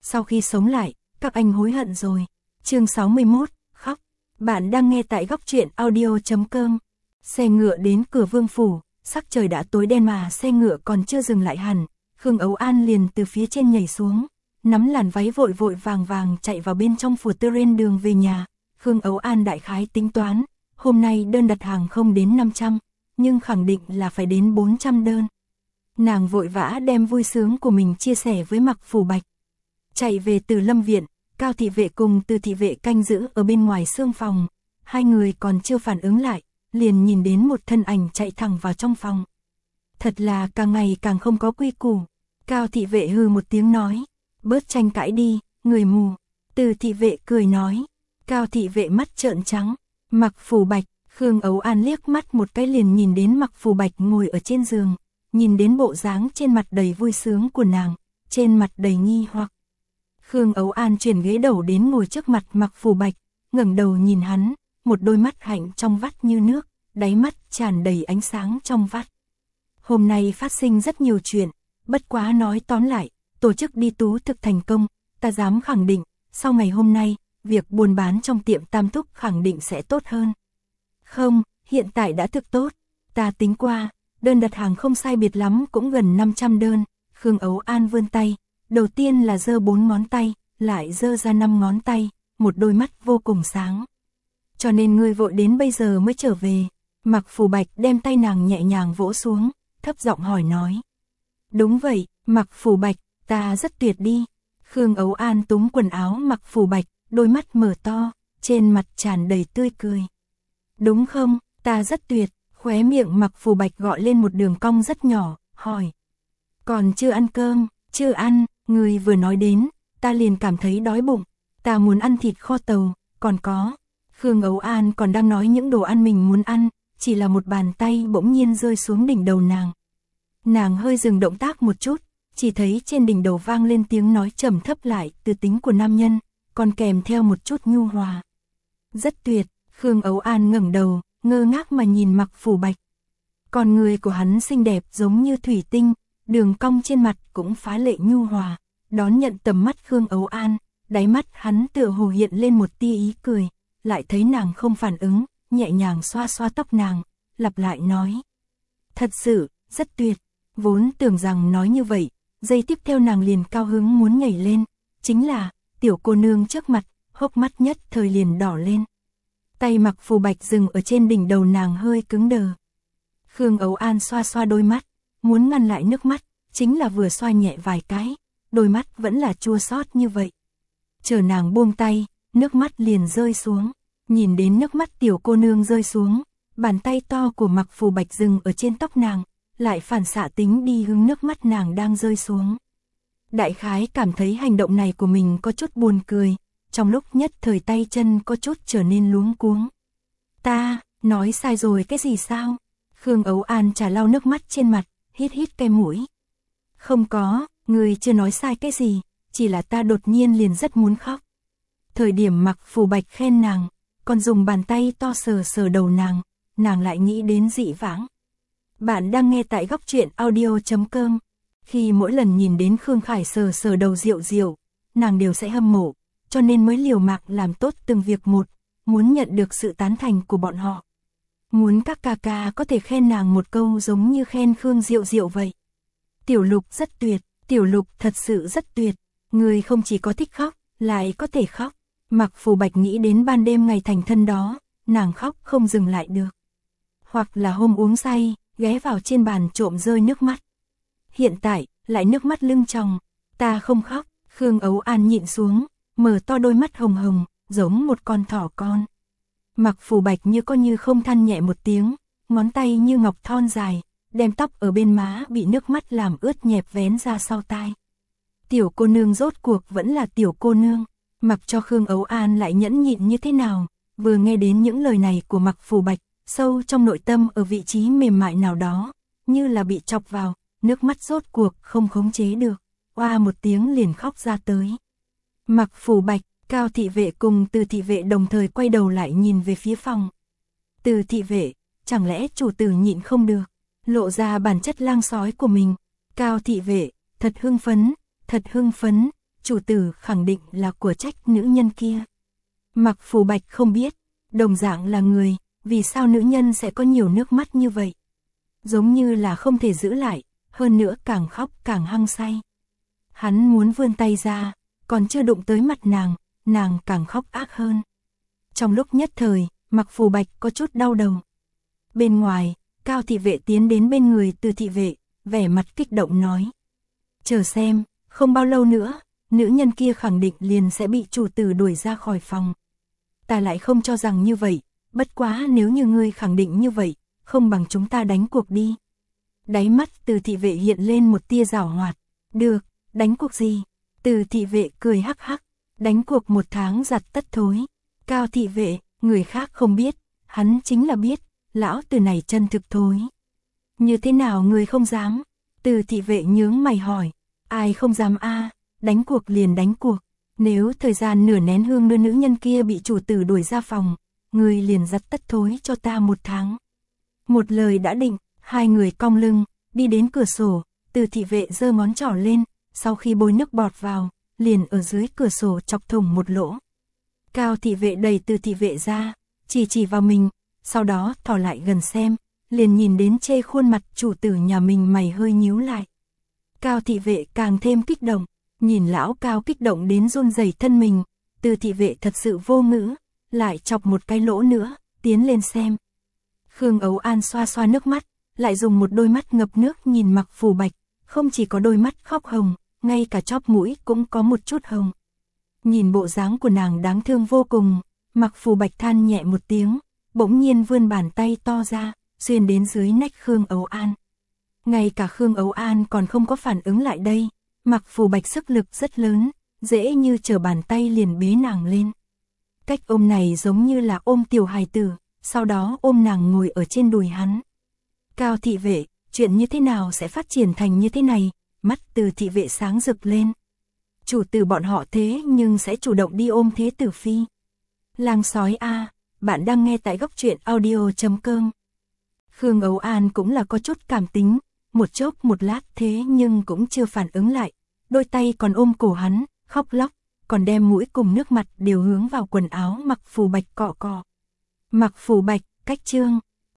sau khi sống lại, các anh hối hận rồi. Chương 61, khóc. Bạn đang nghe tại góc truyện audio.com. Xe ngựa đến cửa vương phủ, sắc trời đã tối đen mà xe ngựa còn chưa dừng lại hẳn. Khương Ấu An liền từ phía trên nhảy xuống, nắm làn váy vội vội vàng vàng chạy vào bên trong phủ trên đường về nhà. Khương Ấu An đại khái tính toán, hôm nay đơn đặt hàng không đến 500, nhưng khẳng định là phải đến 400 đơn. Nàng vội vã đem vui sướng của mình chia sẻ với Mặc Phủ Bạch. Chạy về Từ Lâm viện, Cao thị vệ cùng Từ thị vệ canh giữ ở bên ngoài xương phòng, hai người còn chưa phản ứng lại, liền nhìn đến một thân ảnh chạy thẳng vào trong phòng. Thật là càng ngày càng không có quy củ. Cao thị vệ hừ một tiếng nói, bớt tranh cãi đi, người mù. Từ thị vệ cười nói, Cao thị vệ mắt trợn trắng. Mặc Phủ Bạch, Khương Ấu An liếc mắt một cái liền nhìn đến Mặc Phủ Bạch ngồi ở trên giường, nhìn đến bộ dáng trên mặt đầy vui sướng của nàng, trên mặt đầy nghi hoặc. Khương Ấu An chuyển ghế đầu đến ngồi trước mặt Mặc Phủ Bạch, ngẩng đầu nhìn hắn, một đôi mắt hạnh trong vắt như nước, đáy mắt tràn đầy ánh sáng trong vắt. Hôm nay phát sinh rất nhiều chuyện, bất quá nói tóm lại, tổ chức đi tú thực thành công, ta dám khẳng định, sau ngày hôm nay, việc buôn bán trong tiệm Tam Thúc khẳng định sẽ tốt hơn. Không, hiện tại đã thực tốt, ta tính qua, đơn đặt hàng không sai biệt lắm cũng gần 500 đơn. Khương Ấu An vươn tay, đầu tiên là giơ 4 ngón tay, lại giơ ra 5 ngón tay, một đôi mắt vô cùng sáng. Cho nên ngươi vội đến bây giờ mới trở về. Mặc Phủ Bạch đem tay nàng nhẹ nhàng vỗ xuống, thấp giọng hỏi nói. Đúng vậy, Mặc Phủ Bạch, ta rất tuyệt đi. Khương Ấu An túm quần áo Mặc Phủ Bạch, đôi mắt mở to, trên mặt tràn đầy tươi cười. Đúng không, ta rất tuyệt. Khóe miệng Mặc Phủ Bạch gọi lên một đường cong rất nhỏ, hỏi. Còn chưa ăn cơm, chưa ăn, người vừa nói đến, ta liền cảm thấy đói bụng, ta muốn ăn thịt kho tàu, còn có. Khương Ấu An còn đang nói những đồ ăn mình muốn ăn, chỉ là một bàn tay bỗng nhiên rơi xuống đỉnh đầu nàng. Nàng hơi dừng động tác một chút, chỉ thấy trên đỉnh đầu vang lên tiếng nói trầm thấp lại từ tính của nam nhân, còn kèm theo một chút nhu hòa. Rất tuyệt. Khương Ấu An ngẩng đầu, ngơ ngác mà nhìn Mặc Phủ Bạch. Con người của hắn xinh đẹp giống như thủy tinh, đường cong trên mặt cũng phá lệ nhu hòa, đón nhận tầm mắt Khương Ấu An, đáy mắt hắn tựa hồ hiện lên một tia ý cười, lại thấy nàng không phản ứng, nhẹ nhàng xoa xoa tóc nàng, lặp lại nói. Thật sự, rất tuyệt, vốn tưởng rằng nói như vậy, giây tiếp theo nàng liền cao hứng muốn nhảy lên, chính là, tiểu cô nương trước mặt, hốc mắt nhất thời liền đỏ lên. Tay Mặc Phủ Bạch dừng ở trên đỉnh đầu nàng hơi cứng đờ. Khương Ấu An xoa xoa đôi mắt, muốn ngăn lại nước mắt, chính là vừa xoa nhẹ vài cái, đôi mắt vẫn là chua xót như vậy. Chờ nàng buông tay, nước mắt liền rơi xuống, nhìn đến nước mắt tiểu cô nương rơi xuống, bàn tay to của Mặc Phủ Bạch dừng ở trên tóc nàng, lại phản xạ tính đi hướng nước mắt nàng đang rơi xuống. Đại khái cảm thấy hành động này của mình có chút buồn cười, trong lúc nhất thời tay chân có chút trở nên luống cuống. Ta, nói sai rồi cái gì sao? Khương Ấu An chả lau nước mắt trên mặt, hít hít cái mũi. Không có, người chưa nói sai cái gì, chỉ là ta đột nhiên liền rất muốn khóc. Thời điểm Mặc Phủ Bạch khen nàng, còn dùng bàn tay to sờ sờ đầu nàng lại nghĩ đến dị vãng. Bạn đang nghe tại góc truyện audio.com. Khi mỗi lần nhìn đến Khương Khải sờ sờ đầu Diệu Diệu, nàng đều sẽ hâm mộ, cho nên mới liều mạng làm tốt từng việc một, muốn nhận được sự tán thành của bọn họ. Muốn các ca ca có thể khen nàng một câu giống như khen Khương Diệu Diệu vậy. Tiểu Lục rất tuyệt, Tiểu Lục thật sự rất tuyệt, người không chỉ có thích khóc, lại có thể khóc. Mặc Phủ Bạch nghĩ đến ban đêm ngày thành thân đó, nàng khóc không dừng lại được. Hoặc là hôm uống say, ghé vào trên bàn trộm rơi nước mắt. Hiện tại, lại nước mắt lưng tròng, ta không khóc. Khương Ấu An nhịn xuống, mở to đôi mắt hồng hồng, giống một con thỏ con. Mặc Phủ Bạch như có như không than nhẹ một tiếng, ngón tay như ngọc thon dài, đem tóc ở bên má bị nước mắt làm ướt nhẹp vén ra sau tai. Tiểu cô nương rốt cuộc vẫn là tiểu cô nương, mặc cho Khương Ấu An lại nhẫn nhịn như thế nào, vừa nghe đến những lời này của Mặc Phủ Bạch, sâu trong nội tâm ở vị trí mềm mại nào đó, như là bị chọc vào, nước mắt rốt cuộc không khống chế được, oa một tiếng liền khóc ra tới. Mặc Phủ Bạch, Cao thị vệ cùng Từ thị vệ đồng thời quay đầu lại nhìn về phía phòng. Từ thị vệ, chẳng lẽ chủ tử nhịn không được, lộ ra bản chất lang sói của mình. Cao thị vệ, thật hưng phấn, chủ tử khẳng định là của trách nữ nhân kia. Mặc Phù Bạch không biết, đồng dạng là người, vì sao nữ nhân sẽ có nhiều nước mắt như vậy. Giống như là không thể giữ lại, hơn nữa càng khóc càng hăng say. Hắn muốn vươn tay ra, còn chưa đụng tới mặt nàng càng khóc ác hơn. Trong lúc nhất thời, Mặc Phù Bạch có chút đau đầu. Bên ngoài, Cao thị vệ tiến đến bên người Từ thị vệ, vẻ mặt kích động nói. Chờ xem, không bao lâu nữa, nữ nhân kia khẳng định liền sẽ bị chủ tử đuổi ra khỏi phòng. Ta lại không cho rằng như vậy, bất quá nếu như ngươi khẳng định như vậy, không bằng chúng ta đánh cuộc đi. Đáy mắt Từ thị vệ hiện lên một tia giảo hoạt. Được, đánh cuộc gì? Từ thị vệ cười hắc hắc, đánh cuộc 1 tháng giặt tất thối. Cao thị vệ, người khác không biết, hắn chính là biết, lão Từ này chân thực thối. Như thế nào người không dám? Từ thị vệ nhướng mày hỏi, ai không dám a? Đánh cuộc liền đánh cuộc. Nếu thời gian nửa nén hương đưa nữ nhân kia bị chủ tử đuổi ra phòng, người liền giặt tất thối cho ta 1 tháng. Một lời đã định, hai người cong lưng, đi đến cửa sổ, Từ thị vệ giơ ngón trỏ lên, sau khi bôi nước bọt vào, liền ở dưới cửa sổ chọc thủng một lỗ. Cao thị vệ đẩy Từ thị vệ ra, chỉ vào mình, sau đó thò lại gần xem, liền nhìn đến chê khuôn mặt chủ tử nhà mình mày hơi nhíu lại. Cao thị vệ càng thêm kích động, nhìn lão Cao kích động đến run rẩy thân mình, Từ thị vệ thật sự vô ngữ, lại chọc một cái lỗ nữa, tiến lên xem. Khương Ấu An xoa xoa nước mắt, lại dùng một đôi mắt ngập nước nhìn Mặc Phù Bạch, không chỉ có đôi mắt khóc hồng, ngay cả chóp mũi cũng có một chút hồng. Nhìn bộ dáng của nàng đáng thương vô cùng, Mặc Phù Bạch than nhẹ một tiếng, bỗng nhiên vươn bàn tay to ra, xuyên đến dưới nách Khương Ấu An. Ngay cả Khương Ấu An còn không có phản ứng lại đây, Mặc Phù Bạch sức lực rất lớn, dễ như trở bàn tay liền bế nàng lên. Cách ôm này giống như là ôm tiểu hài tử, sau đó ôm nàng ngồi ở trên đùi hắn. Cao thị vệ, chuyện như thế nào sẽ phát triển thành như thế này? Mắt Từ thị vệ sáng rực lên. Chủ tử bọn họ thế nhưng sẽ chủ động đi ôm thế tử phi. Lang sói a, bạn đang nghe tại góc truyện audio.com. Khương Ấu An cũng là có chút cảm tính, một chốc một lát thế nhưng cũng chưa phản ứng lại, đôi tay còn ôm cổ hắn, khóc lóc, còn đem mũi cùng nước mặt đều hướng vào quần áo Mặc Phù Bạch cọ cọ. Mặc Phù Bạch, cách chương.